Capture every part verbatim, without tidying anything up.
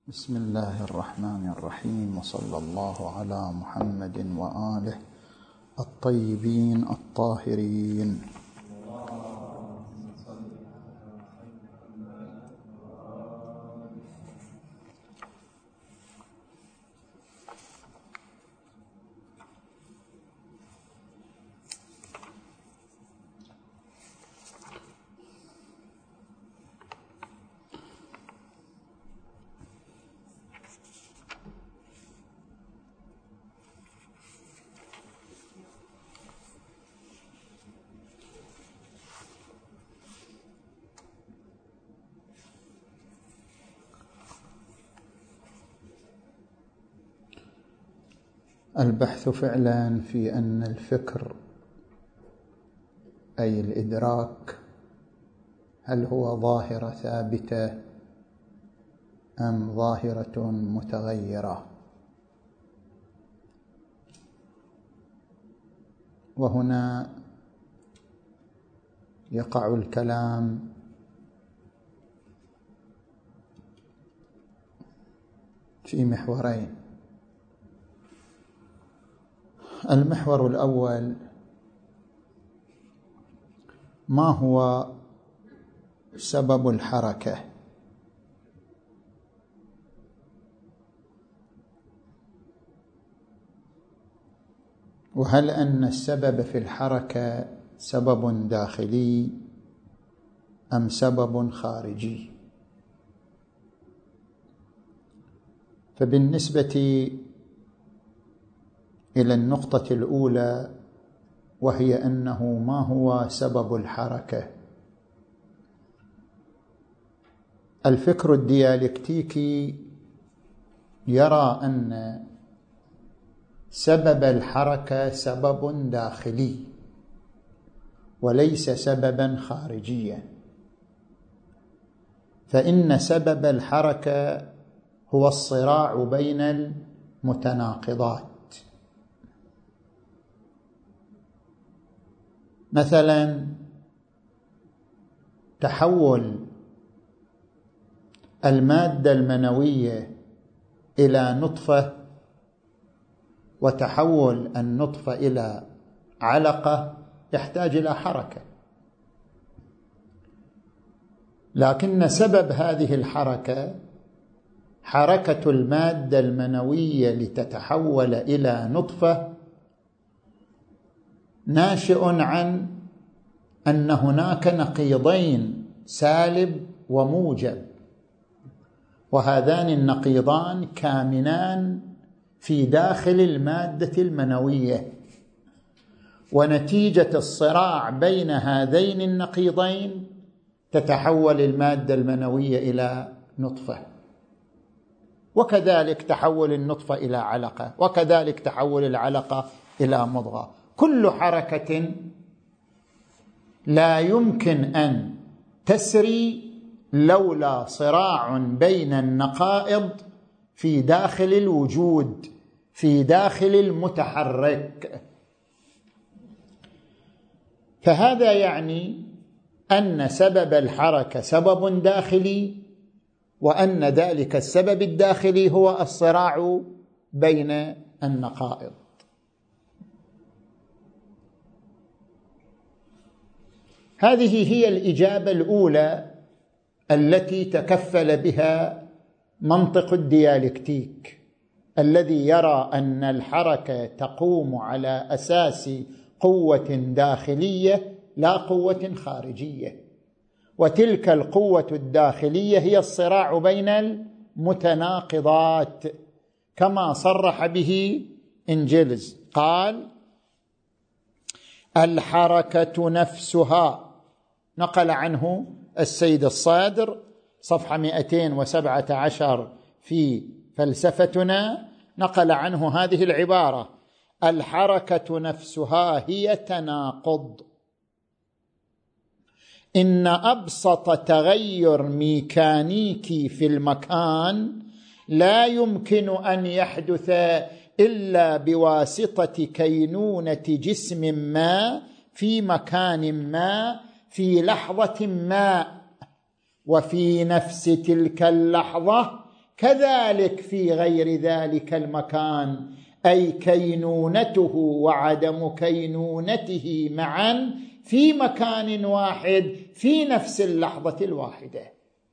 بسم الله الرحمن الرحيم، وصلى الله على محمد وآله الطيبين الطاهرين. البحث فعلا في أن الفكر أي الإدراك هل هو ظاهرة ثابتة أم ظاهرة متغيرة. وهنا يقع الكلام في محورين. المحور الأول: ما هو سبب الحركة؟ وهل أن السبب في الحركة سبب داخلي أم سبب خارجي؟ فبالنسبة إلى النقطة الأولى، وهي أنه ما هو سبب الحركة، الفكر الديالكتيكي يرى أن سبب الحركة سبب داخلي وليس سببا خارجيا، فإن سبب الحركة هو الصراع بين المتناقضات. مثلا تحول المادة المنوية إلى نطفة وتحول النطفة إلى علقة يحتاج إلى حركة، لكن سبب هذه الحركة حركة المادة المنوية لتتحول إلى نطفة ناشئ عن أن هناك نقيضين سالب وموجب، وهذان النقيضان كامنان في داخل المادة المنوية، ونتيجة الصراع بين هذين النقيضين تتحول المادة المنوية إلى نطفة، وكذلك تحول النطفة إلى علقة، وكذلك تحول العلقة إلى مضغة. كل حركة لا يمكن أن تسري لولا صراع بين النقائض في داخل الوجود، في داخل المتحرك. فهذا يعني أن سبب الحركة سبب داخلي، وأن ذلك السبب الداخلي هو الصراع بين النقائض. هذه هي الإجابة الأولى التي تكفل بها منطق الديالكتيك، الذي يرى أن الحركة تقوم على أساس قوة داخلية لا قوة خارجية، وتلك القوة الداخلية هي الصراع بين المتناقضات، كما صرح به إنجلز. قال: الحركة نفسها، نقل عنه السيد الصادر صفحة مئتين وسبعة عشر في فلسفتنا، نقل عنه هذه العبارة: الحركة نفسها هي تناقض. إن أبسط تغير ميكانيكي في المكان لا يمكن أن يحدث إلا بواسطة كينونة جسم ما في مكان ما في لحظة ما، وفي نفس تلك اللحظة كذلك في غير ذلك المكان، أي كينونته وعدم كينونته معا في مكان واحد في نفس اللحظة الواحدة.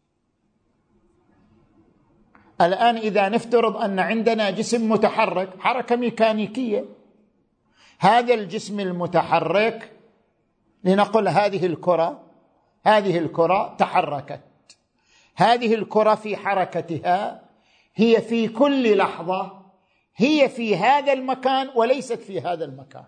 الآن إذا نفترض أن عندنا جسم متحرك، حركة ميكانيكية، هذا الجسم المتحرك لنقل هذه الكرة، هذه الكرة تحركت، هذه الكرة في حركتها هي في كل لحظة هي في هذا المكان وليست في هذا المكان،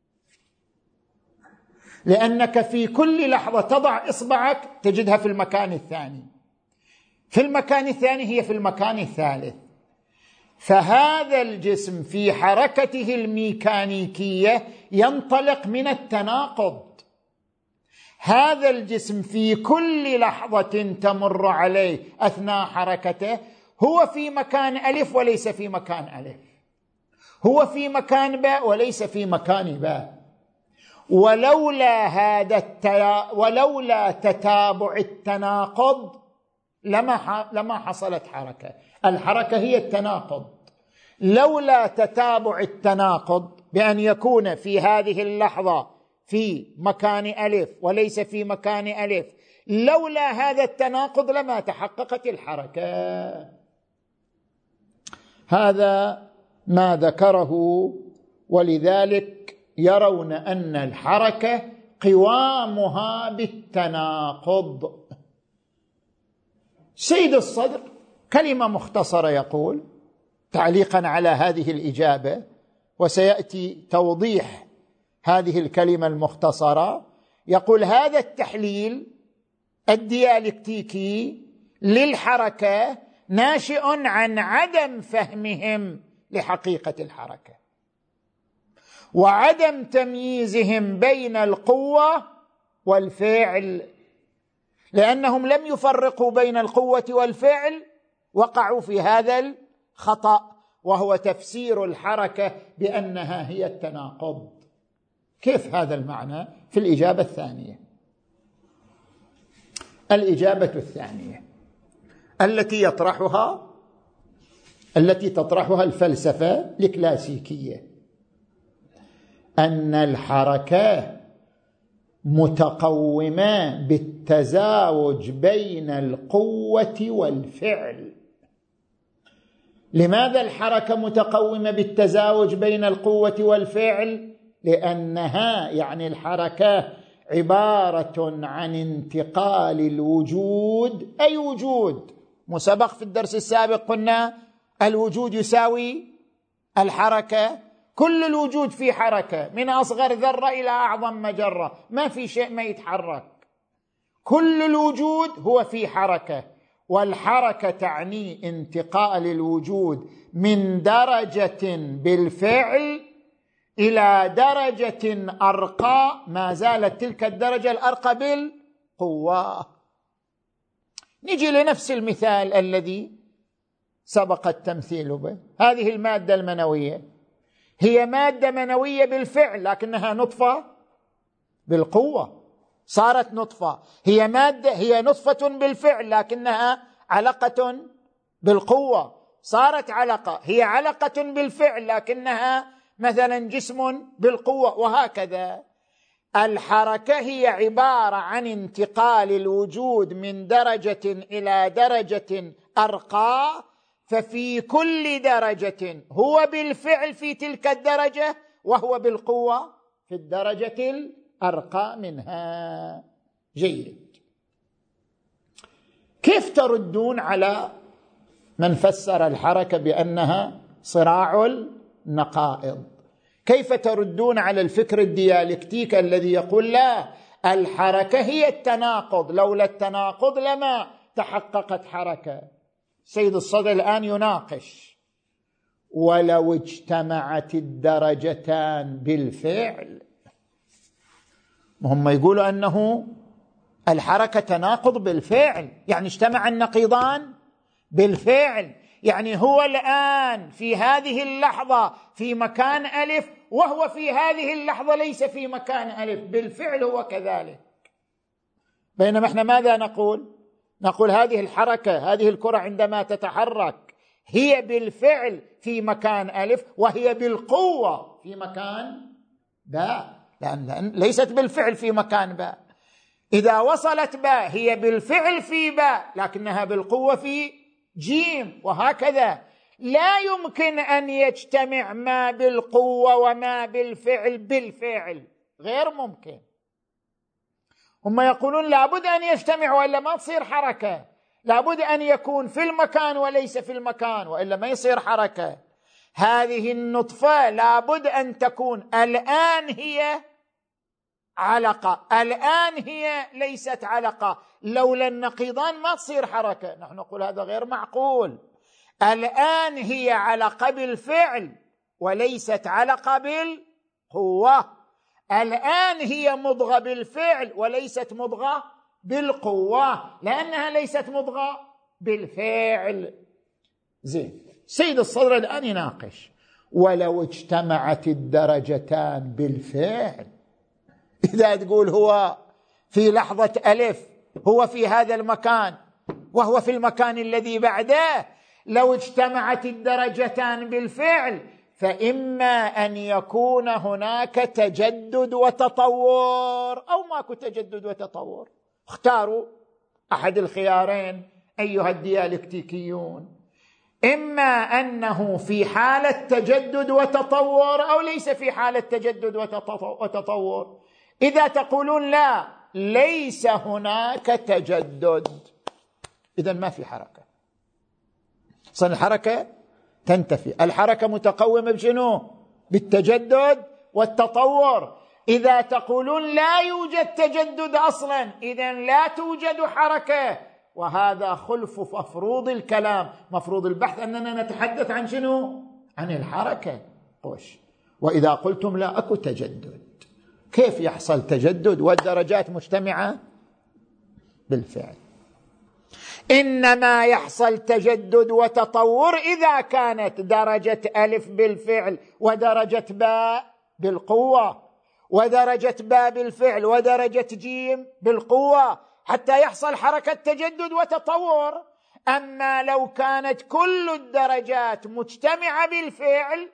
لأنك في كل لحظة تضع إصبعك تجدها في المكان الثاني، في المكان الثاني هي في المكان الثالث. فهذا الجسم في حركته الميكانيكية ينطلق من التناقض. هذا الجسم في كل لحظة تمر عليه أثناء حركته هو في مكان ألف وليس في مكان ألف، هو في مكان باء وليس في مكان باء. ولولا هذا التيا... ولولا تتابع التناقض لما ح... لما حصلت حركة. الحركة هي التناقض. لولا تتابع التناقض بأن يكون في هذه اللحظة في مكان ألف وليس في مكان ألف، لولا هذا التناقض لما تحققت الحركة. هذا ما ذكره، ولذلك يرون أن الحركة قوامها بالتناقض. سيد الصدر كلمة مختصرة يقول تعليقا على هذه الإجابة، وسيأتي توضيح هذه الكلمة المختصرة. يقول هذا التحليل الديالكتيكي للحركة ناشئ عن عدم فهمهم لحقيقة الحركة وعدم تمييزهم بين القوة والفعل، لأنهم لم يفرقوا بين القوة والفعل، وقعوا في هذا الخطأ وهو تفسير الحركة بأنها هي التناقض. كيف هذا المعنى؟ في الإجابة الثانية. الإجابة الثانية التي يطرحها التي تطرحها الفلسفة الكلاسيكية أن الحركة متقومة بالتزاوج بين القوة والفعل. لماذا الحركة متقومة بالتزاوج بين القوة والفعل؟ لأنها يعني الحركة عبارة عن انتقال الوجود. أي وجود؟ مسبق في الدرس السابق قلنا الوجود يساوي الحركة. كل الوجود في حركة من أصغر ذرة إلى أعظم مجرة، ما في شيء ما يتحرك، كل الوجود هو في حركة. والحركة تعني انتقال الوجود من درجة بالفعل إلى درجة أرقى، ما زالت تلك الدرجة الأرقى بالقوة. نجي لنفس المثال الذي سبق التمثيل به. هذه المادة المنوية هي مادة منوية بالفعل لكنها نطفة بالقوة، صارت نطفة. هي مادة هي نطفة بالفعل لكنها علقة بالقوة، صارت علقة. هي علقة بالفعل لكنها مثلا جسم بالقوة، وهكذا. الحركة هي عبارة عن انتقال الوجود من درجة إلى درجة أرقى، ففي كل درجة هو بالفعل في تلك الدرجة وهو بالقوة في الدرجة الأرقى منها. جيد. كيف تردون على من فسر الحركة بأنها صراع النقائض؟ كيف تردون على الفكر الديالكتيكي الذي يقول لا، الحركة هي التناقض، لولا التناقض لما تحققت حركة؟ سيد الصدر الآن يناقش ولو اجتمعت الدرجتان بالفعل. هم يقولوا أنه الحركة تناقض بالفعل، يعني اجتمع النقيضان بالفعل، يعني هو الآن في هذه اللحظة في مكان ألف وهو في هذه اللحظة ليس في مكان ألف، بالفعل هو كذلك. بينما احنا ماذا نقول؟ نقول هذه الحركة، هذه الكرة عندما تتحرك هي بالفعل في مكان ألف، وهي بالقوة في مكان باء، لأن, لأن ليست بالفعل في مكان باء. إذا وصلت باء هي بالفعل في باء، لكنها بالقوة في جيم، وهكذا. لا يمكن أن يجتمع ما بالقوة وما بالفعل بالفعل، غير ممكن. هم يقولون لابد أن يجتمع وإلا ما تصير حركة، لابد أن يكون في المكان وليس في المكان وإلا ما يصير حركة. هذه النطفة لابد أن تكون الآن هي علقة، الآن هي ليست علقة، لولا النقيضان ما تصير حركة. نحن نقول هذا غير معقول. الآن هي علقة بالفعل وليست علقة بالقوة، الآن هي مضغة بالفعل وليست مضغة بالقوة، لأنها ليست مضغة بالفعل. زين، سيد الصدر الآن يناقش ولو اجتمعت الدرجتان بالفعل. إذا تقول هو في لحظة ألف هو في هذا المكان وهو في المكان الذي بعده، لو اجتمعت الدرجتان بالفعل فإما أن يكون هناك تجدد وتطور أو ماكو تجدد وتطور. اختاروا أحد الخيارين أيها الديالكتيكيون، إما أنه في حالة تجدد وتطور أو ليس في حالة تجدد وتطور. إذا تقولون لا، ليس هناك تجدد، إذن ما في حركة، صار الحركة تنتفي. الحركة متقومة بشنو؟ بالتجدد والتطور. إذا تقولون لا يوجد تجدد أصلا، إذن لا توجد حركة، وهذا خلف مفروض الكلام. مفروض البحث أننا نتحدث عن شنو؟ عن الحركة. قوش. وإذا قلتم لا أكو تجدد، كيف يحصل تجدد والدرجات مجتمعة بالفعل؟ إنما يحصل تجدد وتطور إذا كانت درجة ألف بالفعل ودرجة باء بالقوة ودرجة باء بالفعل ودرجة جيم بالقوة، حتى يحصل حركة تجدد وتطور. أما لو كانت كل الدرجات مجتمعة بالفعل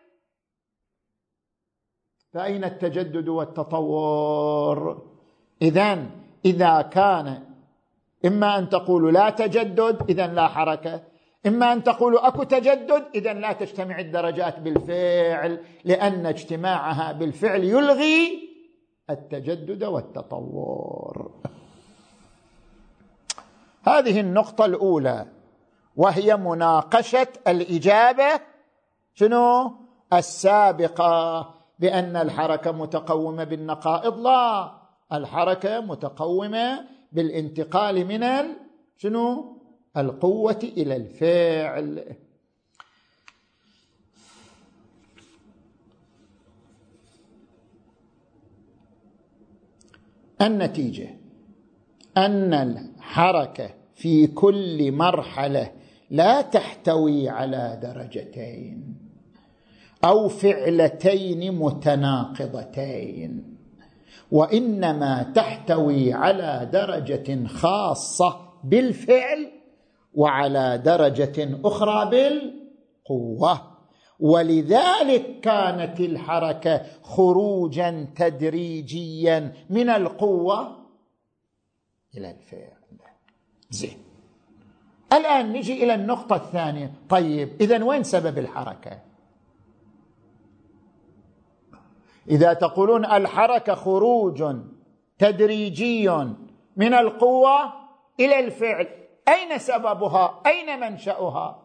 فأين التجدد والتطور؟ إذن إذا كان إما أن تقولوا لا تجدد إذن لا حركة، إما أن تقولوا أكو تجدد إذن لا تجتمع الدرجات بالفعل، لأن اجتماعها بالفعل يلغي التجدد والتطور. هذه النقطة الأولى، وهي مناقشة الإجابة شنو؟ السابقة، بأن الحركة متقومة بالنقائض. لا، الحركة متقومة بالانتقال من ال... شنو؟ القوة إلى الفعل. النتيجة أن الحركة في كل مرحلة لا تحتوي على درجتين أو فعلتين متناقضتين، وإنما تحتوي على درجة خاصة بالفعل وعلى درجة أخرى بالقوة. ولذلك كانت الحركة خروجا تدريجيا من القوة إلى الفعل. زين، الآن نجي إلى النقطة الثانية. طيب، إذن وين سبب الحركة؟ إذا تقولون الحركة خروج تدريجي من القوة إلى الفعل، أين سببها؟ أين منشأها؟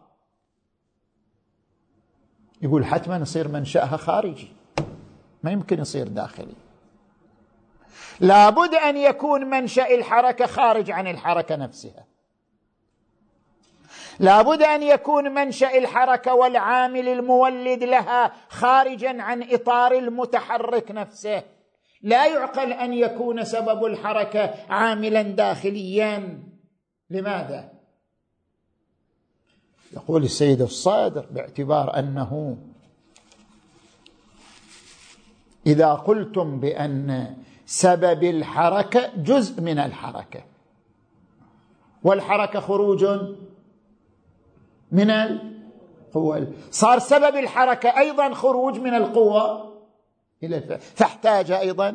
يقول حتما يصير منشأها خارجي، ما يمكن يصير داخلي. لابد أن يكون منشأ الحركة خارج عن الحركة نفسها، لابد أن يكون منشأ الحركة والعامل المولد لها خارجا عن إطار المتحرك نفسه. لا يعقل أن يكون سبب الحركة عاملا داخليا. لماذا؟ يقول السيد الصادر باعتبار أنه إذا قلتم بأن سبب الحركة جزء من الحركة والحركة خروج من القوة، صار سبب الحركة أيضا خروج من القوة إلى الفعل، فاحتاج أيضا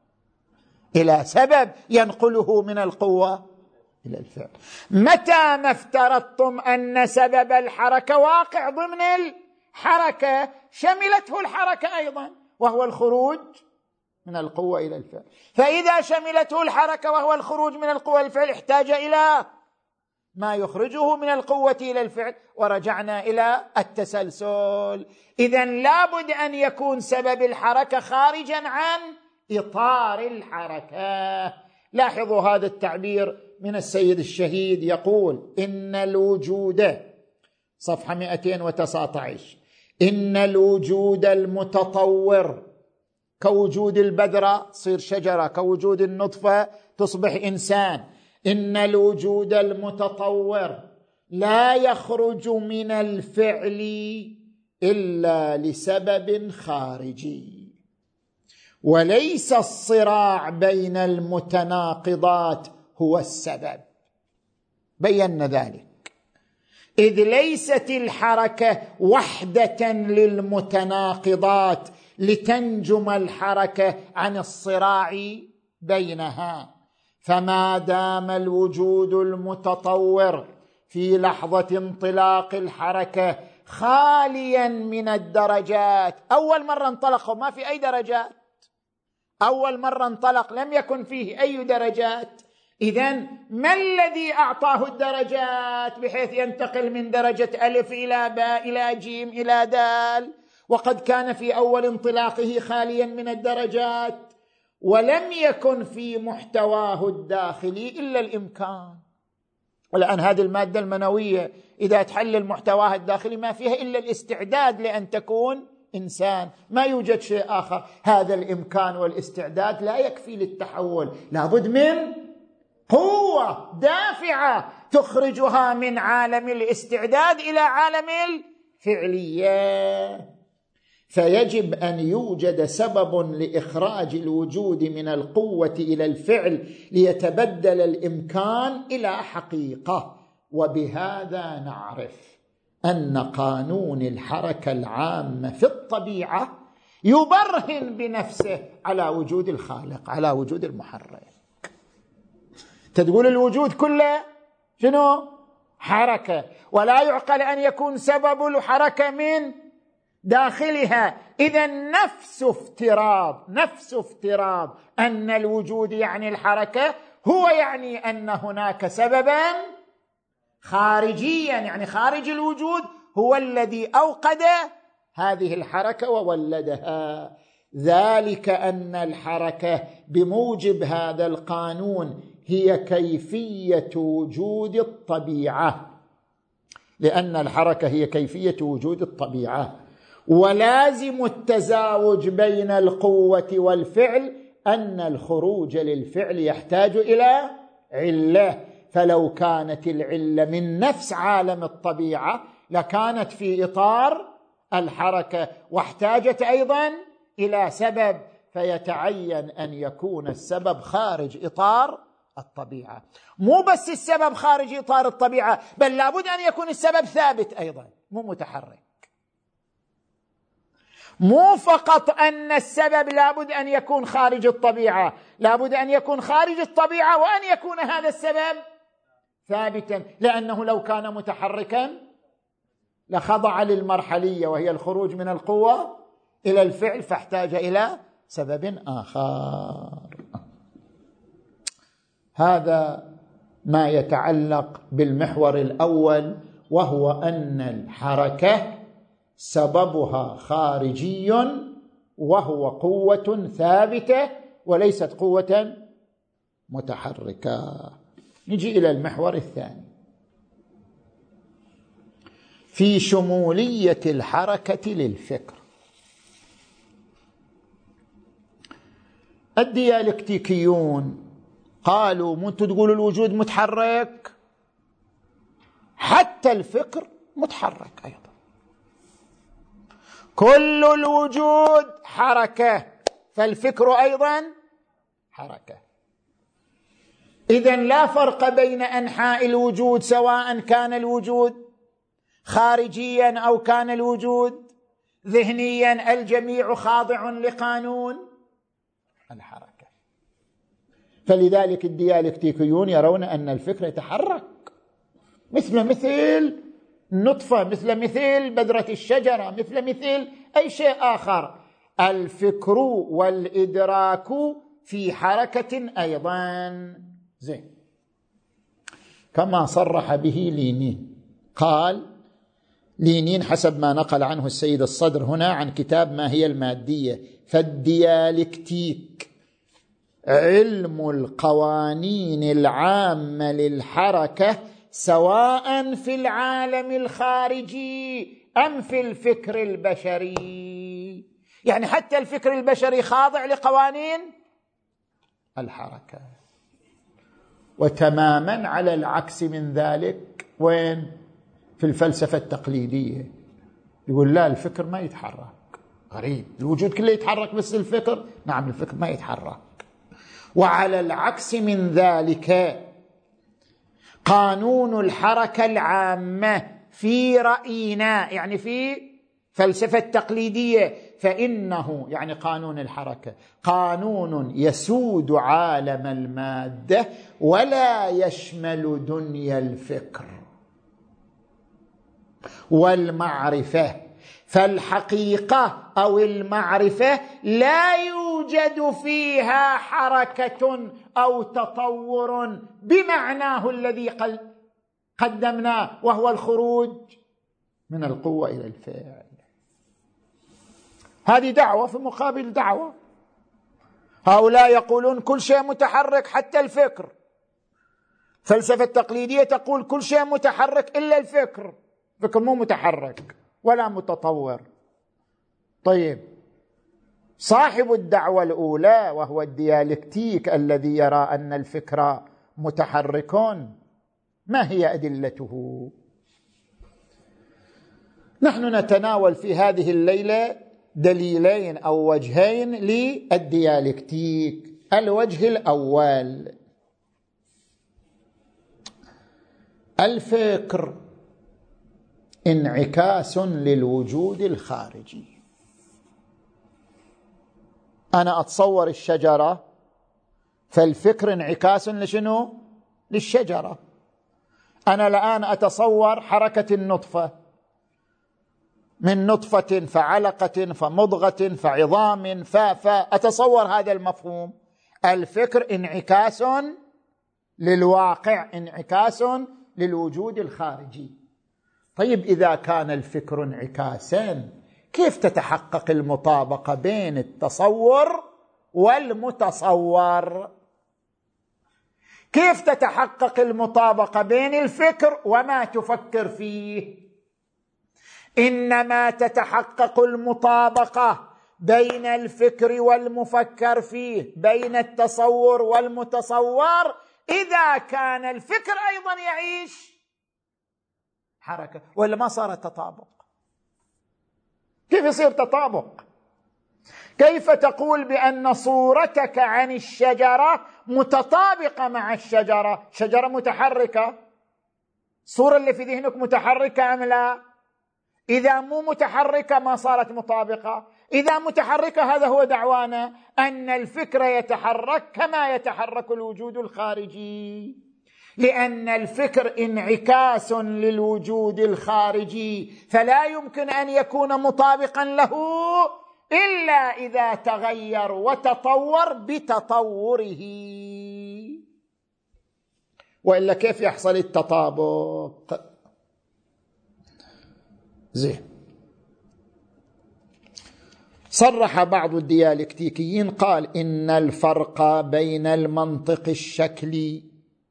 إلى سبب ينقله من القوة إلى الفعل. متى ما افترضتم أن سبب الحركة واقع ضمن الحركة شملته الحركة أيضا وهو الخروج من القوة إلى الفعل، فإذا شملته الحركة وهو الخروج من القوة إلى الفعل احتاج إلى ما يخرجه من القوة إلى الفعل، ورجعنا إلى التسلسل. إذن لابد أن يكون سبب الحركة خارجا عن إطار الحركة. لاحظوا هذا التعبير من السيد الشهيد، يقول إن الوجود، صفحة مئتين وتسعة عشر، إن الوجود المتطور كوجود البذرة تصير شجرة، كوجود النطفة تصبح إنسان، إن الوجود المتطور لا يخرج من الفعل إلا لسبب خارجي، وليس الصراع بين المتناقضات هو السبب. بينا ذلك، إذ ليست الحركة وحدة للمتناقضات لتنجم الحركة عن الصراع بينها، فما دام الوجود المتطور في لحظة انطلاق الحركة خاليا من الدرجات، أول مرة انطلقوا ما في أي درجات، أول مرة انطلق لم يكن فيه أي درجات، إذن ما الذي أعطاه الدرجات بحيث ينتقل من درجة ألف إلى باء إلى جيم إلى دال، وقد كان في أول انطلاقه خاليا من الدرجات، ولم يكن في محتواه الداخلي إلا الإمكان. والآن هذه المادة المنوية إذا تحلل محتواها الداخلي ما فيها إلا الاستعداد لأن تكون إنسان، ما يوجد شيء آخر. هذا الإمكان والاستعداد لا يكفي للتحول، لابد من قوة دافعة تخرجها من عالم الاستعداد إلى عالم الفعلية، فيجب أن يوجد سبب لإخراج الوجود من القوة إلى الفعل ليتبدل الإمكان إلى حقيقة. وبهذا نعرف أن قانون الحركة العامة في الطبيعة يبرهن بنفسه على وجود الخالق، على وجود المحرك. تقول الوجود كله شنو؟ حركة، ولا يعقل أن يكون سبب الحركة من داخلها. إذن نفس افتراض نفس افتراض أن الوجود يعني الحركة هو يعني أن هناك سببا خارجيا، يعني خارج الوجود، هو الذي أوقد هذه الحركة وولدها. ذلك أن الحركة بموجب هذا القانون هي كيفية وجود الطبيعة، لأن الحركة هي كيفية وجود الطبيعة، ولازم التزاوج بين القوة والفعل أن الخروج للفعل يحتاج إلى علة، فلو كانت العلة من نفس عالم الطبيعة لكانت في إطار الحركة، واحتاجت أيضا إلى سبب، فيتعين أن يكون السبب خارج إطار الطبيعة. مو بس السبب خارج إطار الطبيعة، بل لابد أن يكون السبب ثابت أيضا مو متحرك. مو فقط أن السبب لابد أن يكون خارج الطبيعة، لابد أن يكون خارج الطبيعة وأن يكون هذا السبب ثابتا، لأنه لو كان متحركا لخضع للمرحلية وهي الخروج من القوة إلى الفعل، فاحتاج إلى سبب آخر. هذا ما يتعلق بالمحور الأول، وهو أن الحركة سببها خارجي وهو قوة ثابتة وليست قوة متحركة. نجي إلى المحور الثاني في شمولية الحركة للفكر. الديالكتيكيون قالوا مو تقولوا الوجود متحرك، حتى الفكر متحرك أيضا، كل الوجود حركة، فالفكر أيضا حركة. إذن لا فرق بين أنحاء الوجود سواء كان الوجود خارجيا أو كان الوجود ذهنيا، الجميع خاضع لقانون الحركة. فلذلك الديالكتيكيون يرون أن الفكر يتحرك مثل مثل النطفة، مثل مثل بذرة الشجرة، مثل مثل أي شيء آخر. الفكر والإدراك في حركة أيضا. زين، كما صرح به لينين. قال لينين حسب ما نقل عنه السيد الصدر هنا عن كتاب ما هي المادية: فالديالكتيك علم القوانين العامة للحركة سواء في العالم الخارجي أم في الفكر البشري. يعني حتى الفكر البشري خاضع لقوانين الحركة. وتماما على العكس من ذلك وين؟ في الفلسفة التقليدية يقول لا، الفكر ما يتحرك. غريب، الوجود كله يتحرك بس الفكر؟ نعم، الفكر ما يتحرك. وعلى العكس من ذلك قانون الحركة العامة في رأينا، يعني في فلسفة تقليدية، فإنه يعني قانون الحركة قانون يسود عالم المادة ولا يشمل دنيا الفكر والمعرفة. فالحقيقة أو المعرفة لا يوجد فيها حركة أو تطور بمعناه الذي قدمناه، وهو الخروج من القوة إلى الفعل. هذه دعوة في مقابل دعوة. هؤلاء يقولون كل شيء متحرك حتى الفكر، فلسفة التقليدية تقول كل شيء متحرك إلا الفكر، الفكر مو متحرك ولا متطور. طيب، صاحب الدعوة الأولى وهو الديالكتيك الذي يرى أن الفكر متحرك، ما هي أدلته؟ نحن نتناول في هذه الليلة دليلين أو وجهين للديالكتيك. الوجه الأول: الفكر انعكاس للوجود الخارجي. أنا أتصور الشجرة، فالفكر انعكاس لشنو؟ للشجرة. أنا الآن أتصور حركة النطفة، من نطفة فعلقة فمضغة فعظام فأتصور هذا المفهوم. الفكر انعكاس للواقع، انعكاس للوجود الخارجي. طيب، إذا كان الفكر انعكاسا، كيف تتحقق المطابقة بين التصور والمتصور؟ كيف تتحقق المطابقة بين الفكر وما تفكر فيه؟ إنما تتحقق المطابقة بين الفكر والمفكر فيه، بين التصور والمتصور، إذا كان الفكر أيضا يعيش حركة، ولا ما صار تطابق. كيف يصير تطابق؟ كيف تقول بأن صورتك عن الشجرة متطابقة مع الشجرة؟ شجرة متحركة، الصورة اللي في ذهنك متحركة أم لا؟ إذا مو متحركة ما صارت مطابقة. إذا متحركة، هذا هو دعوانا، أن الفكر يتحرك كما يتحرك الوجود الخارجي، لأن الفكر انعكاس للوجود الخارجي، فلا يمكن أن يكون مطابقا له إلا إذا تغير وتطور بتطوره، وإلا كيف يحصل التطابق؟ زين، صرح بعض الديالكتيكيين قال إن الفرق بين المنطق الشكلي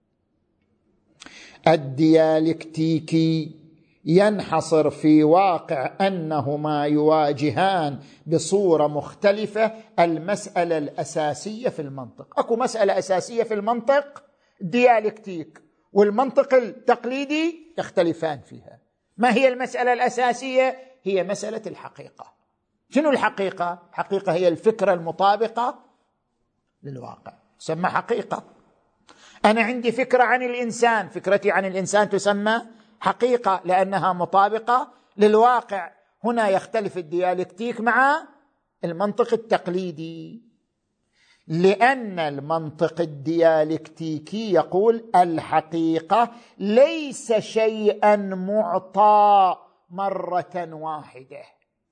الديالكتيكي ينحصر في واقع أنهما يواجهان بصورة مختلفة المسألة الأساسية في المنطق. أكو مسألة أساسية في المنطق الديالكتيك والمنطق التقليدي يختلفان فيها. ما هي المسألة الأساسية؟ هي مسألة الحقيقة. شنو الحقيقة؟ الحقيقة هي الفكرة المطابقة للواقع، تسمى حقيقة. أنا عندي فكرة عن الإنسان، فكرتي عن الإنسان تسمى حقيقة لأنها مطابقة للواقع. هنا يختلف الديالكتيك مع المنطق التقليدي، لأن المنطق الديالكتيكي يقول الحقيقة ليس شيئا معطى مرة واحدة،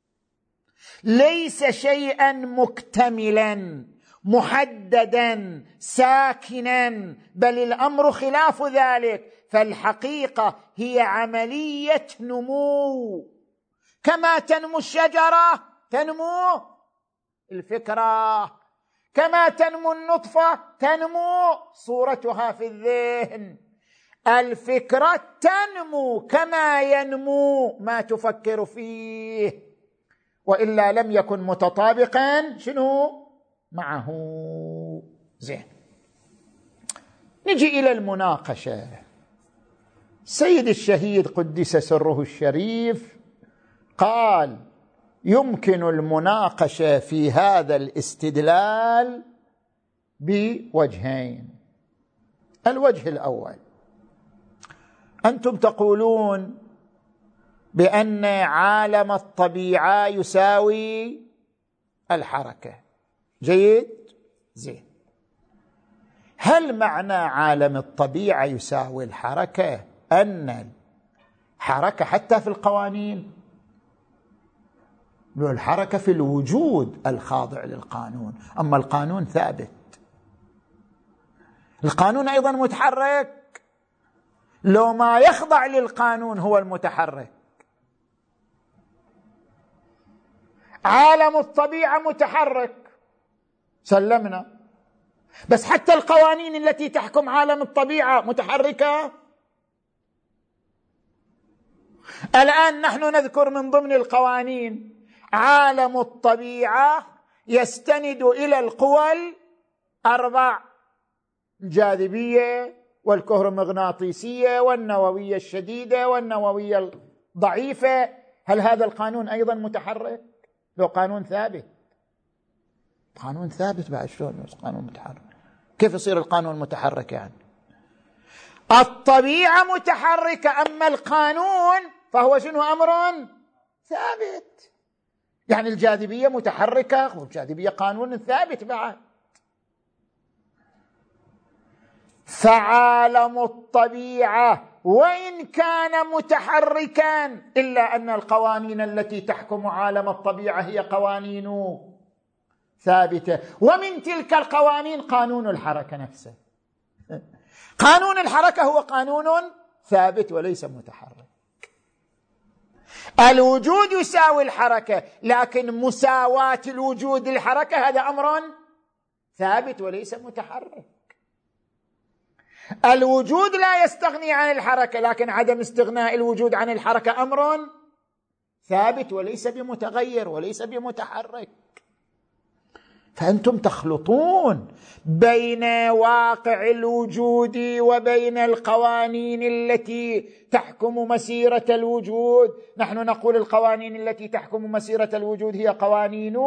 ليس شيئا مكتملا محددا ساكنا، بل الأمر خلاف ذلك. فالحقيقة هي عملية نمو، كما تنمو الشجرة تنمو الفكرة، كما تنمو النطفة تنمو صورتها في الذهن. الفكرة تنمو كما ينمو ما تفكر فيه، وإلا لم يكن متطابقا شنو معه. زين، نجي إلى المناقشة. سيد الشهيد قدس سره الشريف قال يمكن المناقشة في هذا الاستدلال بوجهين. الوجه الأول، أنتم تقولون بأن عالم الطبيعة يساوي الحركة. جيد؟ زين، هل معنى عالم الطبيعة يساوي الحركة أن الحركة حتى في القوانين؟ لو الحركة في الوجود الخاضع للقانون، أما القانون ثابت. القانون أيضا متحرك، لو ما يخضع للقانون هو المتحرك. عالم الطبيعة متحرك، سلمنا، بس حتى القوانين التي تحكم عالم الطبيعة متحركة. الآن نحن نذكر من ضمن القوانين عالم الطبيعة يستند إلى القوى الأربع: الجاذبية والكهرومغناطيسية والنووية الشديدة والنووية الضعيفة. هل هذا القانون أيضا متحرك؟ لو قانون ثابت، قانون ثابت بعد شلون قانون متحرك؟ كيف يصير القانون متحرك؟ يعني الطبيعة متحركة، أما القانون فهو شنو؟ أمر ثابت. يعني الجاذبية متحركة، والجاذبية قانون ثابت بعد. فعالم الطبيعة وإن كان متحركا إلا أن القوانين التي تحكم عالم الطبيعة هي قوانين ثابتة، ومن تلك القوانين قانون الحركة نفسه. قانون الحركة هو قانون ثابت وليس متحرك. الوجود يساوي الحركة، لكن مساواة الوجود للحركة هذا أمر ثابت وليس متحرك. الوجود لا يستغني عن الحركة، لكن عدم استغناء الوجود عن الحركة أمر ثابت وليس بمتغير وليس بمتحرك. فأنتم تخلطون بين واقع الوجود وبين القوانين التي تحكم مسيرة الوجود. نحن نقول القوانين التي تحكم مسيرة الوجود هي قوانين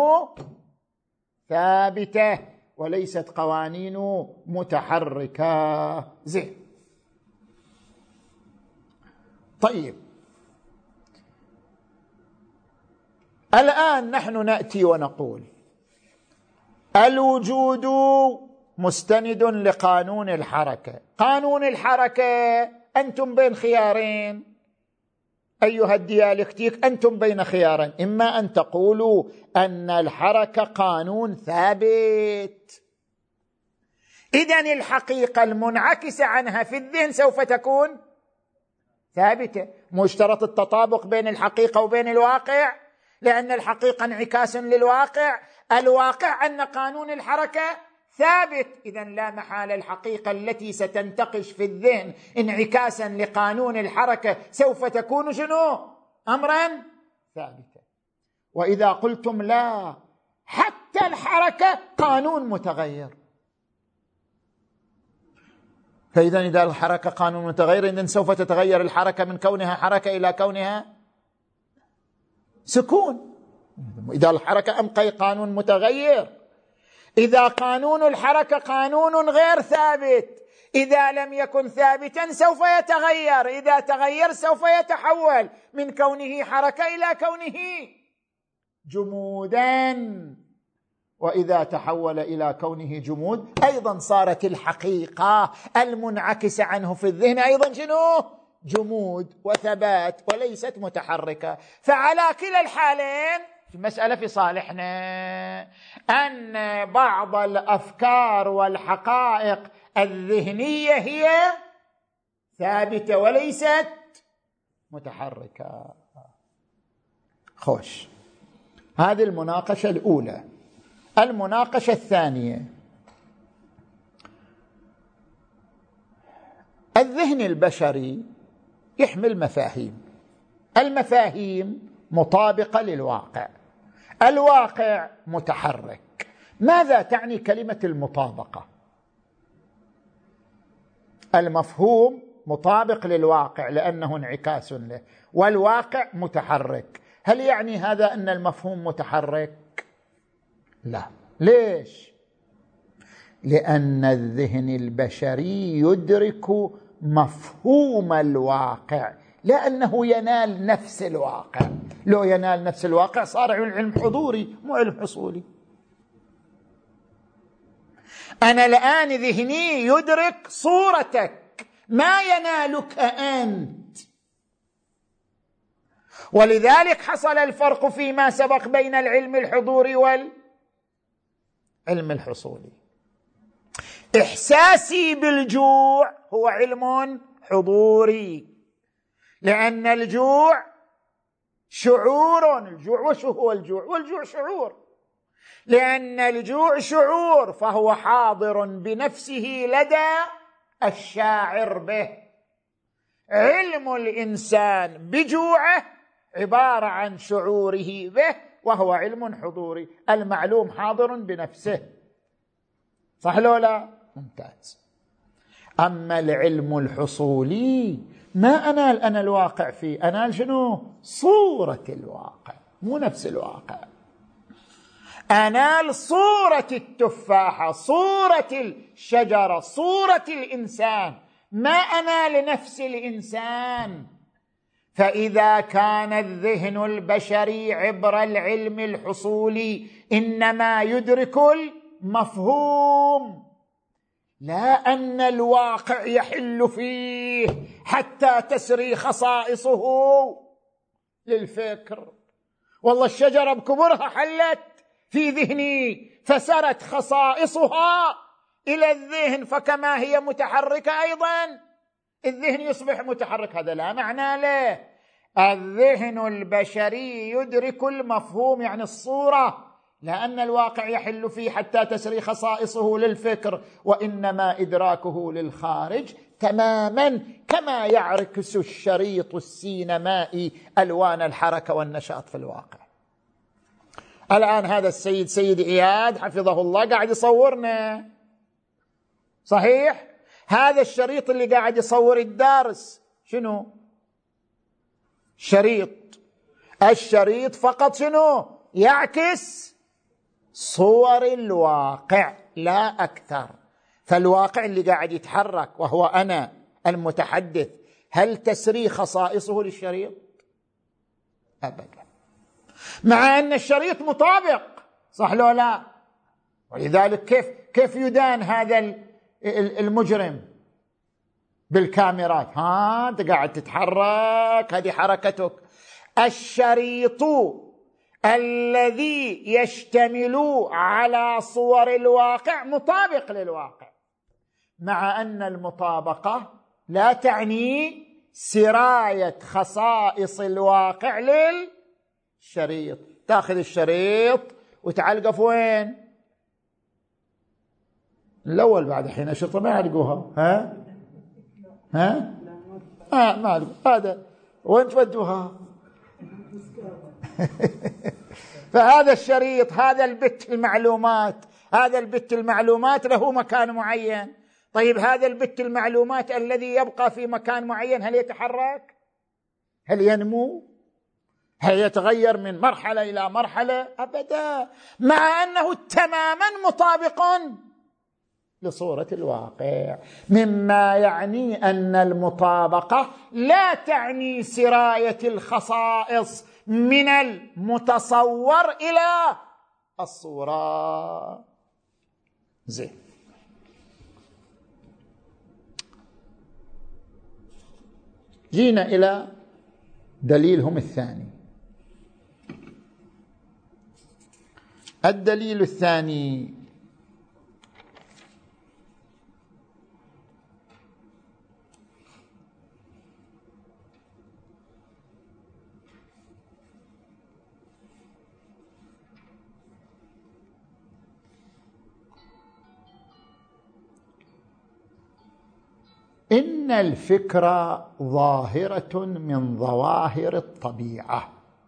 ثابتة وليست قوانين متحركة. زين، طيب، الآن نحن نأتي ونقول الوجود مستند لقانون الحركة. قانون الحركة أنتم بين خيارين أيها الديالكتيك، أنتم بين خيارين: إما أن تقولوا أن الحركة قانون ثابت، إذن الحقيقة المنعكسة عنها في الذهن سوف تكون ثابتة. مشترط التطابق بين الحقيقة وبين الواقع، لأن الحقيقة انعكاس للواقع، الواقع أن قانون الحركة ثابت. إذن لا محالة الحقيقة التي ستنتقش في الذهن انعكاسا لقانون الحركة سوف تكون شنو؟ أمرا ثابتا. وإذا قلتم لا، حتى الحركة قانون متغير، فإذا إذا الحركة قانون متغير إذن سوف تتغير الحركة من كونها حركة إلى كونها سكون. إذا الحركة أبقى قانون متغير، إذا قانون الحركة قانون غير ثابت، إذا لم يكن ثابتا سوف يتغير، إذا تغير سوف يتحول من كونه حركة إلى كونه جمودا، وإذا تحول إلى كونه جمود أيضا صارت الحقيقة المنعكسة عنه في الذهن أيضا شنو؟ جمود وثبات وليست متحركة. فعلى كلا الحالين المسألة في صالحنا، أن بعض الأفكار والحقائق الذهنية هي ثابتة وليست متحركة. خوش، هذه المناقشة الأولى. المناقشة الثانية، الذهن البشري يحمل مفاهيم، المفاهيم مطابقة للواقع، الواقع متحرك. ماذا تعني كلمة المطابقة؟ المفهوم مطابق للواقع لأنه انعكاس له، والواقع متحرك. هل يعني هذا أن المفهوم متحرك؟ لا. ليش؟ لأن الذهن البشري يدرك مفهوم الواقع لأنه ينال نفس الواقع. لو ينال نفس الواقع صار علم حضوري مو علم حصولي. أنا الآن ذهني يدرك صورتك، ما ينالك أنت. ولذلك حصل الفرق فيما سبق بين العلم الحضوري والعلم الحصولي. إحساسي بالجوع هو علم حضوري، لأن الجوع شعور. الجوع وشو هو الجوع؟ والجوع شعور. لأن الجوع شعور فهو حاضر بنفسه لدى الشاعر به. علم الإنسان بجوعه عبارة عن شعوره به، وهو علم حضوري. المعلوم حاضر بنفسه، صح لو لا؟ ممتاز. أما العلم الحصولي ما أنال أنا الواقع فيه، أنال شنو؟ صورة الواقع، مو نفس الواقع. أنال صورة التفاحة، صورة الشجرة، صورة الإنسان، ما أنال نفس الإنسان. فإذا كان الذهن البشري عبر العلم الحصولي إنما يدرك المفهوم، لا أن الواقع يحل فيه حتى تسري خصائصه للفكر. والله الشجرة بكبرها حلت في ذهني فسرت خصائصها إلى الذهن، فكما هي متحركة أيضا الذهن يصبح متحرك. هذا لا معنى له. الذهن البشري يدرك المفهوم يعني الصورة، لأن الواقع يحل فيه حتى تسري خصائصه للفكر، وإنما إدراكه للخارج تماما كما يعكس الشريط السينمائي ألوان الحركة والنشاط في الواقع. الآن هذا السيد سيد إياد حفظه الله قاعد يصورنا، صحيح؟ هذا الشريط اللي قاعد يصور الدارس شنو؟ شريط. الشريط فقط شنو؟ يعكس صور الواقع لا أكثر. فالواقع اللي قاعد يتحرك وهو أنا المتحدث، هل تسري خصائصه للشريط؟ أبدا، مع أن الشريط مطابق، صح لو لا؟ ولذلك كيف كيف يدان هذا المجرم بالكاميرات؟ ها أنت قاعد تتحرك، هذه حركتك. الشريط الذي يشتمل على صور الواقع مطابق للواقع، مع أن المطابقة لا تعني سراية خصائص الواقع للشريط. تأخذ الشريط وتعلقه في وين؟ الأول بعد حين أشرطة ما يعلقوها. ها؟ ها؟ آه ما يعلقوا. هذا وين تودوها؟ فهذا الشريط، هذا البت المعلومات، هذا البت المعلومات له مكان معين. طيب هذا البت المعلومات الذي يبقى في مكان معين هل يتحرك؟ هل ينمو؟ هل يتغير من مرحلة إلى مرحلة؟ أبدا، مع أنه تماما مطابق لصورة الواقع، مما يعني أن المطابقة لا تعني سراية الخصائص من المتصور إلى الصورة. زين، جينا إلى دليلهم الثاني. الدليل الثاني إن الفكر ظاهرة من ظواهر الطبيعة.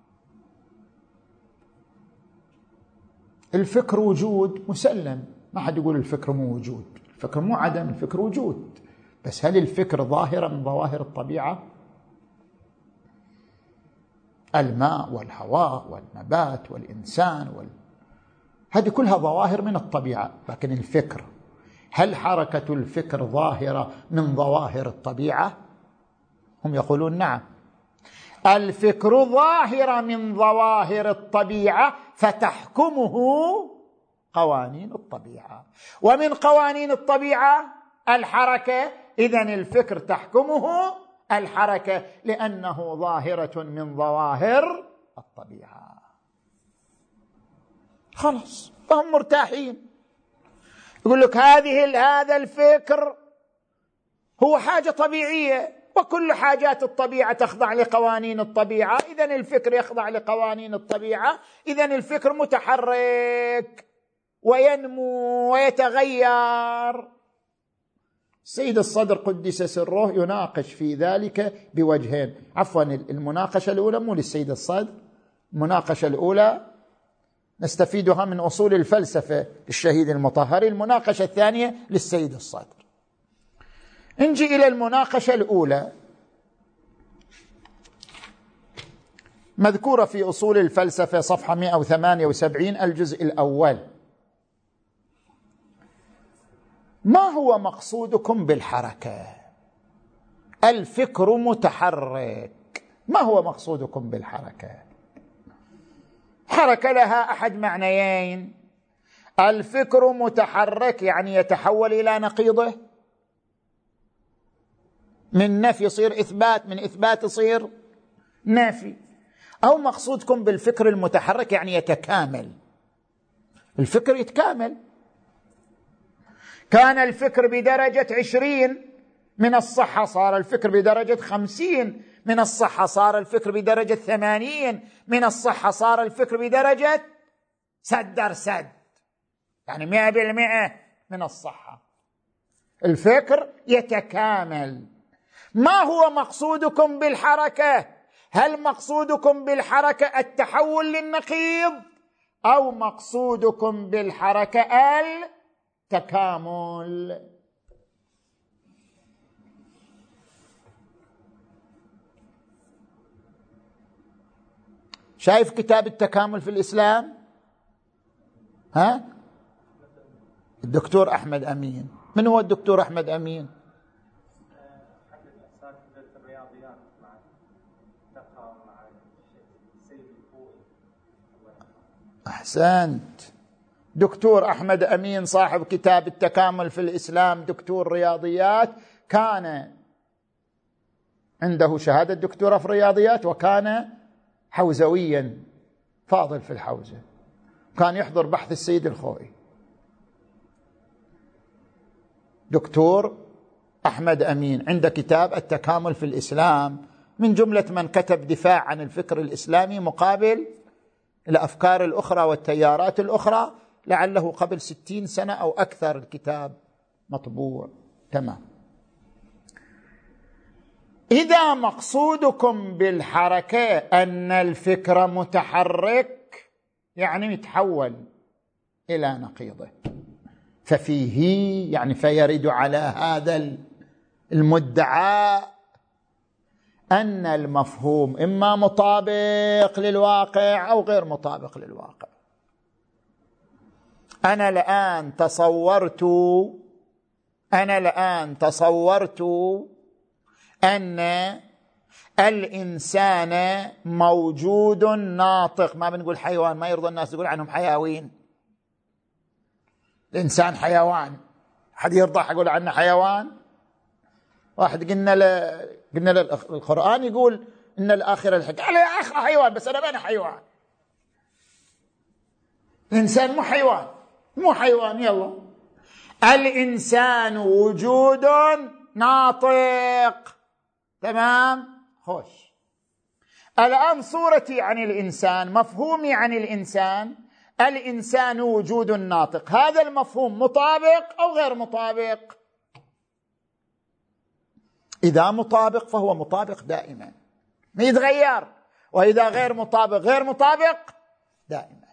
الفكر وجود مسلم، ما حد يقول الفكر مو وجود، الفكر مو عدم، الفكر وجود، بس هل الفكر ظاهرة من ظواهر الطبيعة؟ الماء والهواء والنبات والإنسان وال... هذه كلها ظواهر من الطبيعة، لكن الفكر، هل حركة الفكر ظاهرة من ظواهر الطبيعة؟ هم يقولون نعم، الفكر ظاهرة من ظواهر الطبيعة فتحكمه قوانين الطبيعة، ومن قوانين الطبيعة الحركة، إذن الفكر تحكمه الحركة لأنه ظاهرة من ظواهر الطبيعة. خلاص، فهم مرتاحين. يقول لك هذه هذا الفكر هو حاجة طبيعية، وكل حاجات الطبيعة تخضع لقوانين الطبيعة، إذن الفكر يخضع لقوانين الطبيعة، إذن الفكر متحرك وينمو ويتغير. السيد الصدر قدس سره يناقش في ذلك بوجهين، عفوا المناقشة الأولى مو للسيد الصدر، المناقشة الأولى نستفيدها من أصول الفلسفة للشهيد المطهري، المناقشة الثانية للسيد الصدر. نجي إلى المناقشة الأولى مذكورة في أصول الفلسفة صفحة مئة وثمانية وسبعين الجزء الأول. ما هو مقصودكم بالحركة؟ الفكر متحرك، ما هو مقصودكم بالحركة؟ حركة لها أحد معنيين، الفكر متحرك يعني يتحول إلى نقيضه، من نفي يصير إثبات، من إثبات يصير نافي، أو مقصودكم بالفكر المتحرك يعني يتكامل، الفكر يتكامل. كان الفكر بدرجة عشرين من الصحة صار الفكر بدرجة خمسين من الصحة، صار الفكر بدرجة ثمانين من الصحة، صار الفكر بدرجة سد سد، يعني مئة بالمئة من الصحة. الفكر يتكامل. ما هو مقصودكم بالحركة؟ هل مقصودكم بالحركة التحول للنقيض، أو مقصودكم بالحركة التكامل؟ شايف كتاب التكامل في الإسلام؟ ها؟ الدكتور أحمد أمين. من هو الدكتور أحمد أمين؟ أحسنت، دكتور أحمد أمين صاحب كتاب التكامل في الإسلام، دكتور رياضيات، كان عنده شهادة دكتوراه في الرياضيات، وكان حوزويا فاضل في الحوزة، كان يحضر بحث السيد الخوئي. دكتور أحمد أمين عنده كتاب التكامل في الإسلام، من جملة من كتب دفاع عن الفكر الإسلامي مقابل الأفكار الأخرى والتيارات الأخرى، لعله قبل ستين سنة أو أكثر الكتاب مطبوع. تمام. إذا مقصودكم بالحركة أن الفكر متحرك يعني يتحول إلى نقيضه، ففيه يعني فيرد على هذا المدعى أن المفهوم إما مطابق للواقع أو غير مطابق للواقع. أنا الآن تصورت أنا الآن تصورت أن الإنسان موجود ناطق، ما بنقول حيوان، ما يرضى الناس يقول عنهم حيوين. الإنسان حيوان، حد يرضى يقول عنه حيوان؟ واحد قلنا له قلنا له القرآن يقول إن الآخرة الحق، قال يا أخ حيوان، بس أنا ما أنا حيوان. الإنسان مو حيوان، مو حيوان. يلا، الإنسان وجود ناطق، تمام؟ خوش. الآن صورتي عن الإنسان، مفهومي عن الإنسان، الإنسان وجود ناطق، هذا المفهوم مطابق أو غير مطابق؟ إذا مطابق فهو مطابق دائما، ما يتغير، وإذا غير مطابق غير مطابق دائما.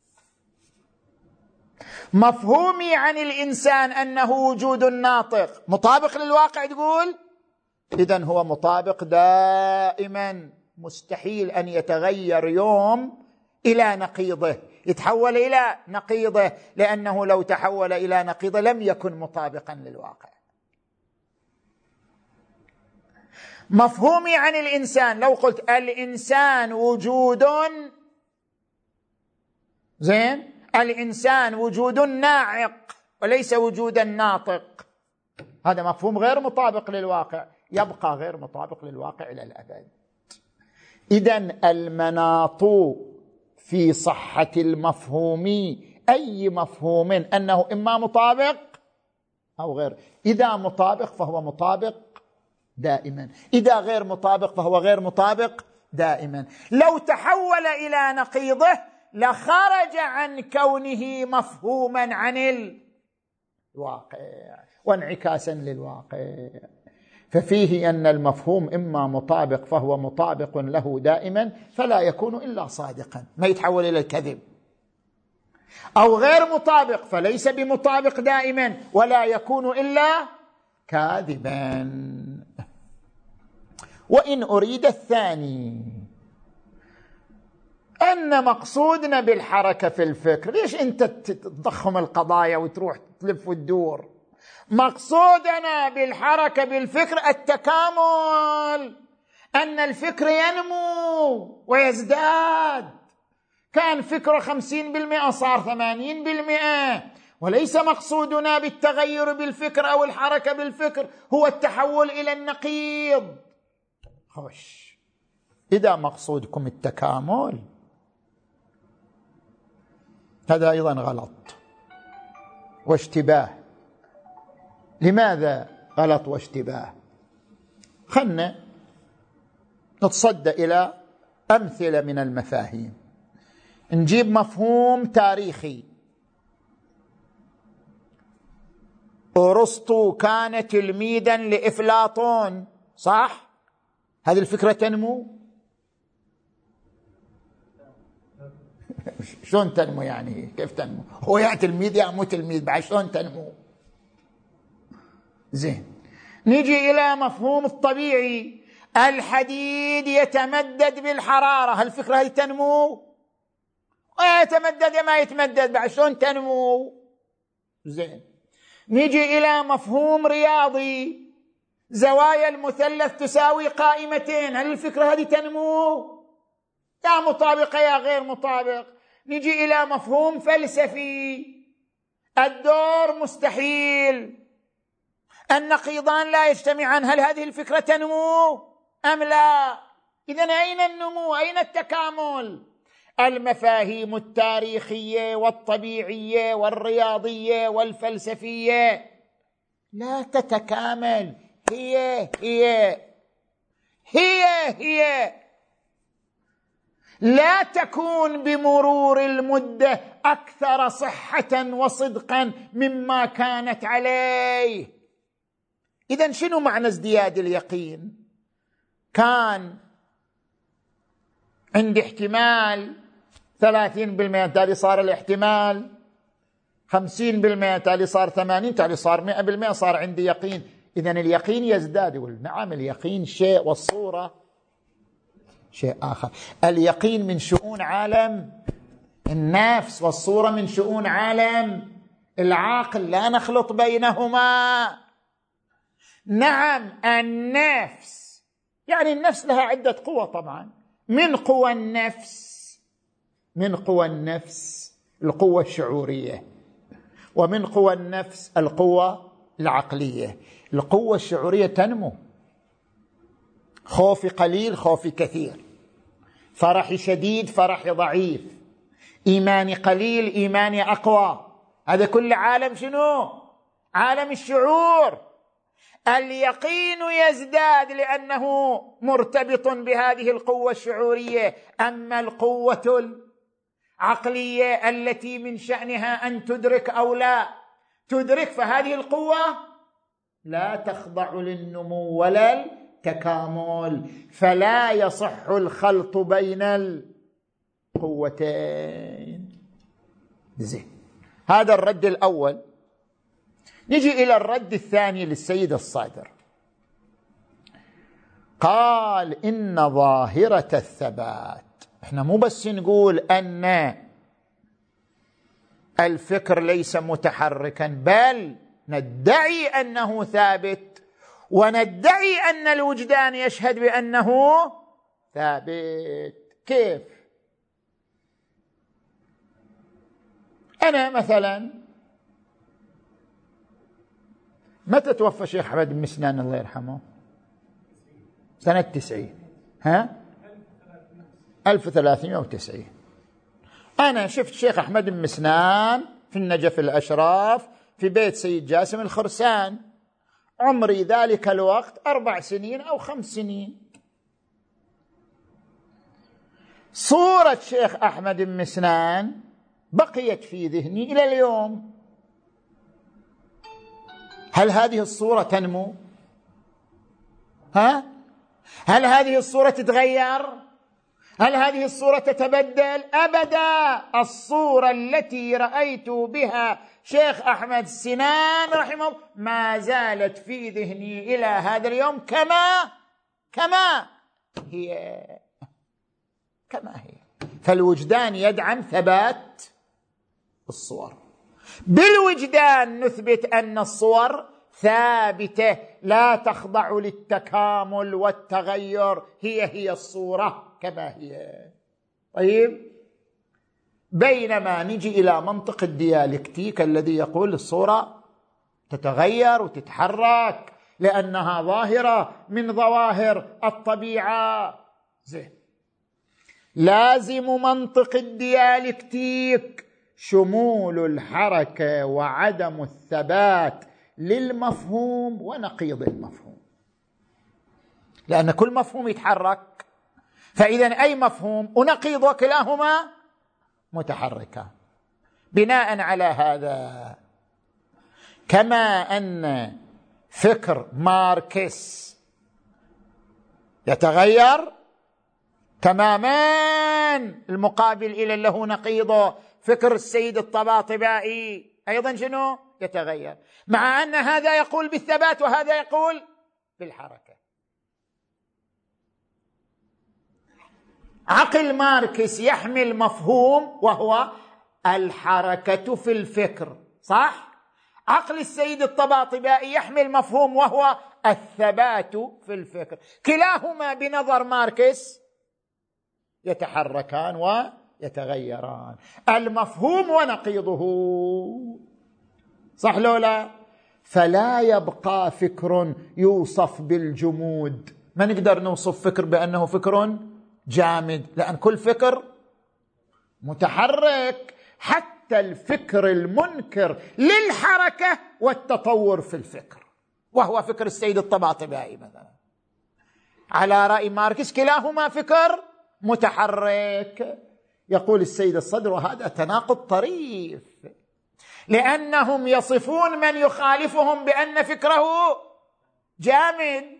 مفهومي عن الإنسان أنه وجود ناطق مطابق للواقع، تقول إذن هو مطابق دائما، مستحيل أن يتغير يوم إلى نقيضه، يتحول إلى نقيضه، لأنه لو تحول إلى نقيضه لم يكن مطابقا للواقع. مفهومي عن الإنسان، لو قلت الإنسان وجود، زين، الإنسان وجود ناعق وليس وجودا ناطق، هذا مفهوم غير مطابق للواقع، يبقى غير مطابق للواقع إلى الأبد. إذن المناط في صحة المفهوم، أي مفهوم، أنه إما مطابق أو غير. إذا مطابق فهو مطابق دائما، إذا غير مطابق فهو غير مطابق دائما. لو تحول إلى نقيضه لخرج عن كونه مفهوما عن الواقع وانعكاسا للواقع. ففيه أن المفهوم إما مطابق فهو مطابق له دائما فلا يكون إلا صادقا، ما يتحول إلى الكذب، أو غير مطابق فليس بمطابق دائما ولا يكون إلا كاذبا. وإن أريد الثاني، أن مقصودنا بالحركة في الفكر، ليش أنت تضخم القضايا وتروح تلف وتدور؟ مقصودنا بالحركة بالفكر التكامل، أن الفكر ينمو ويزداد، كان فكرة خمسين بالمئة صار ثمانين بالمئة، وليس مقصودنا بالتغير بالفكر أو الحركة بالفكر هو التحول إلى النقيض. خوش، إذا مقصودكم التكامل هذا أيضا غلط واشتباه. لماذا غلط واشتباه؟ خلنا نتصدى إلى أمثلة من المفاهيم. نجيب مفهوم تاريخي، أرسطو كان تلميذا لأفلاطون، صح؟ هذه الفكرة تنمو؟ شلون تنمو يعني؟ كيف تنمو؟ هو يا تلميذ يا مو تلميذ، بعد شلون تنمو؟ زين، نجي إلى مفهوم الطبيعي، الحديد يتمدد بالحرارة، هل الفكرة هذه تنمو؟ ويتمدد ما يتمدد، بعد شلون تنمو؟ زين، نجي إلى مفهوم رياضي، زوايا المثلث تساوي قائمتين، هل الفكرة هذه تنمو؟ يا مطابقة يا غير مطابق. نجي إلى مفهوم فلسفي، الدور مستحيل، النقيضان لا يجتمعان، هل هذه الفكرة تنمو أم لا؟ إذن أين النمو؟ أين التكامل؟ المفاهيم التاريخية والطبيعية والرياضية والفلسفية لا تتكامل، هي هي هي هي لا تكون بمرور المدة أكثر صحة وصدقا مما كانت عليه. إذن شنو معنى ازدياد اليقين؟ كان عندي احتمال ثلاثين بالمئة، تالي صار الاحتمال خمسين بالمئة، تالي صار ثمانين، تالي صار مئة بالمئة، صار عندي يقين. إذن اليقين يزداد. يقول نعم اليقين شيء والصورة شيء آخر. اليقين من شؤون عالم النفس والصورة من شؤون عالم العقل، لا نخلط بينهما. نعم النفس، يعني النفس لها عدة قوى طبعا. من قوى النفس من قوى النفس القوة الشعورية، ومن قوى النفس القوة العقلية. القوة الشعورية تنمو، خوفي قليل خوفي كثير، فرحي شديد فرحي ضعيف، إيماني قليل إيماني أقوى. هذا كل عالم شنو؟ عالم الشعور. اليقين يزداد لأنه مرتبط بهذه القوة الشعورية. أما القوة العقلية التي من شأنها أن تدرك أو لا تدرك، فهذه القوة لا تخضع للنمو ولا التكامل، فلا يصح الخلط بين القوتين. زين، هذا الرد الأول. نجي إلى الرد الثاني للسيد الصادر. قال إن ظاهرة الثبات، احنا مو بس نقول أن الفكر ليس متحركا، بل ندعي أنه ثابت، وندعي أن الوجدان يشهد بأنه ثابت. كيف؟ أنا مثلا متى توفى الشيخ أحمد بن مسنان الله يرحمه؟ سنة تسعين، ها؟ ألف وثلاثمائة وتسعين. أنا شفت الشيخ أحمد بن مسنان في النجف الأشراف في بيت سيد جاسم الخرسان، عمري ذلك الوقت أربع سنين أو خمس سنين. صورة الشيخ أحمد بن مسنان بقيت في ذهني إلى اليوم. هل هذه الصورة تنمو؟ ها؟ هل هذه الصورة تتغير؟ هل هذه الصورة تتبدل؟ أبدا. الصورة التي رأيت بها شيخ أحمد سنان رحمه الله ما زالت في ذهني إلى هذا اليوم كما كما هي كما هي. فالوجدان يدعم ثبات الصور. بالوجدان نثبت أن الصور ثابتة لا تخضع للتكامل والتغير، هي هي الصورة كما هي. طيب، بينما نجي إلى منطق الديالكتيك الذي يقول الصورة تتغير وتتحرك لأنها ظاهرة من ظواهر الطبيعة. زين، لازم منطق الديالكتيك شمول الحركة وعدم الثبات للمفهوم ونقيض المفهوم، لأن كل مفهوم يتحرك، فإذا أي مفهوم ونقيض وكلاهما متحركة. بناء على هذا، كما أن فكر ماركس يتغير تماما المقابل إلى له نقيضه، فكر السيد الطباطبائي أيضا شنو؟ يتغير، مع أن هذا يقول بالثبات وهذا يقول بالحركة. عقل ماركس يحمل مفهوم وهو الحركة في الفكر، صح؟ عقل السيد الطباطبائي يحمل مفهوم وهو الثبات في الفكر، كلاهما بنظر ماركس يتحركان ويتغيران، المفهوم ونقيضه، صح لولا؟ فلا يبقى فكر يوصف بالجمود. ما نقدر نوصف فكر بأنه فكر جامد، لأن كل فكر متحرك، حتى الفكر المنكر للحركة والتطور في الفكر، وهو فكر السيد الطباطبائي مثلا. على رأي ماركس كلاهما فكر متحرك. يقول السيد الصدر وهذا تناقض طريف، لأنهم يصفون من يخالفهم بأن فكره جامد.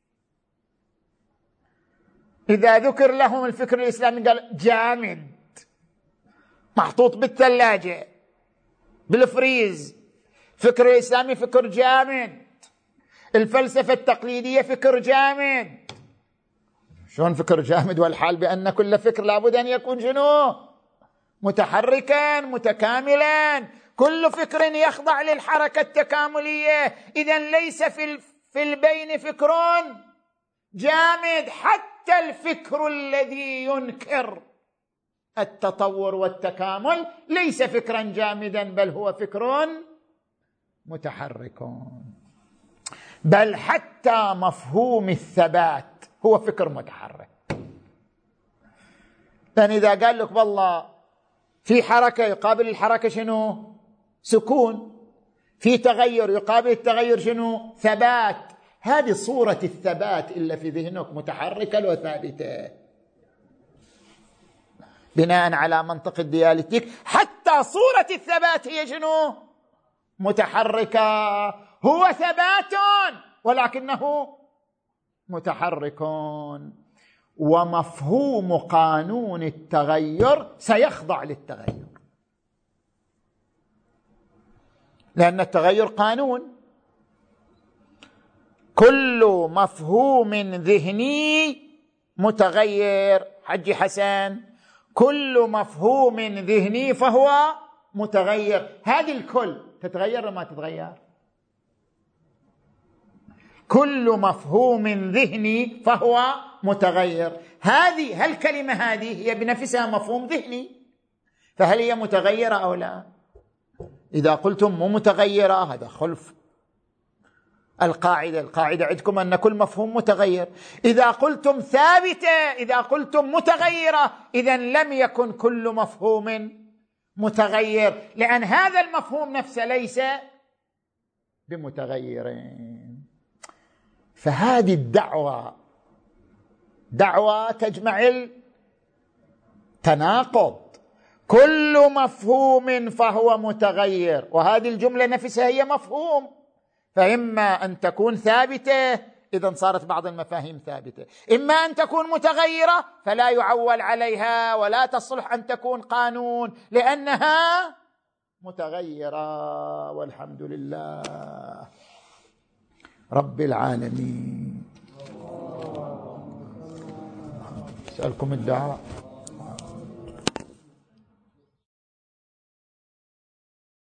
إذا ذكر لهم الفكر الإسلامي قال جامد، محطوط بالثلاجة بالفريز. فكر الإسلامي فكر جامد، الفلسفة التقليدية فكر جامد. شلون فكر جامد والحال بأن كل فكر لابد أن يكون شنو؟ متحركا متكاملا، كل فكر يخضع للحركة التكاملية. إذن ليس في في البين فكر جامد، حتى الفكر الذي ينكر التطور والتكامل ليس فكرا جامدا، بل هو فكر متحرك. بل حتى مفهوم الثبات هو فكر متحرك. لأن إذا قال لك والله في حركة يقابل الحركة شنو؟ سكون. في تغير يقابل التغير شنو؟ ثبات. هذه صورة الثبات إلا في ذهنك متحركة لو ثابتة بناء على منطق الديالكتيك. حتى صورة الثبات هي شنو؟ متحركة. هو ثبات ولكنه متحرك. ومفهوم قانون التغير سيخضع للتغير، لأن التغير قانون. كل مفهوم ذهني متغير. حجي حسن، كل مفهوم ذهني فهو متغير. هذه الكل تتغير ولا ما تتغير؟ كل مفهوم ذهني فهو متغير. هذه هالكلمة هذه هي بنفسها مفهوم ذهني، فهل هي متغيرة أو لا؟ إذا قلتم مو متغيرة هذا خلف القاعدة. القاعدة عندكم أن كل مفهوم متغير. إذا قلتم ثابتة، إذا قلتم متغيرة، إذن لم يكن كل مفهوم متغير، لأن هذا المفهوم نفسه ليس بمتغيرين. فهذه الدعوة دعوة تجمع التناقض. كل مفهوم فهو متغير، وهذه الجملة نفسها هي مفهوم، فإما أن تكون ثابتة إذن صارت بعض المفاهيم ثابتة، إما أن تكون متغيرة فلا يعول عليها ولا تصلح أن تكون قانون لأنها متغيرة. والحمد لله رب العالمين. أسألكم الدعاء.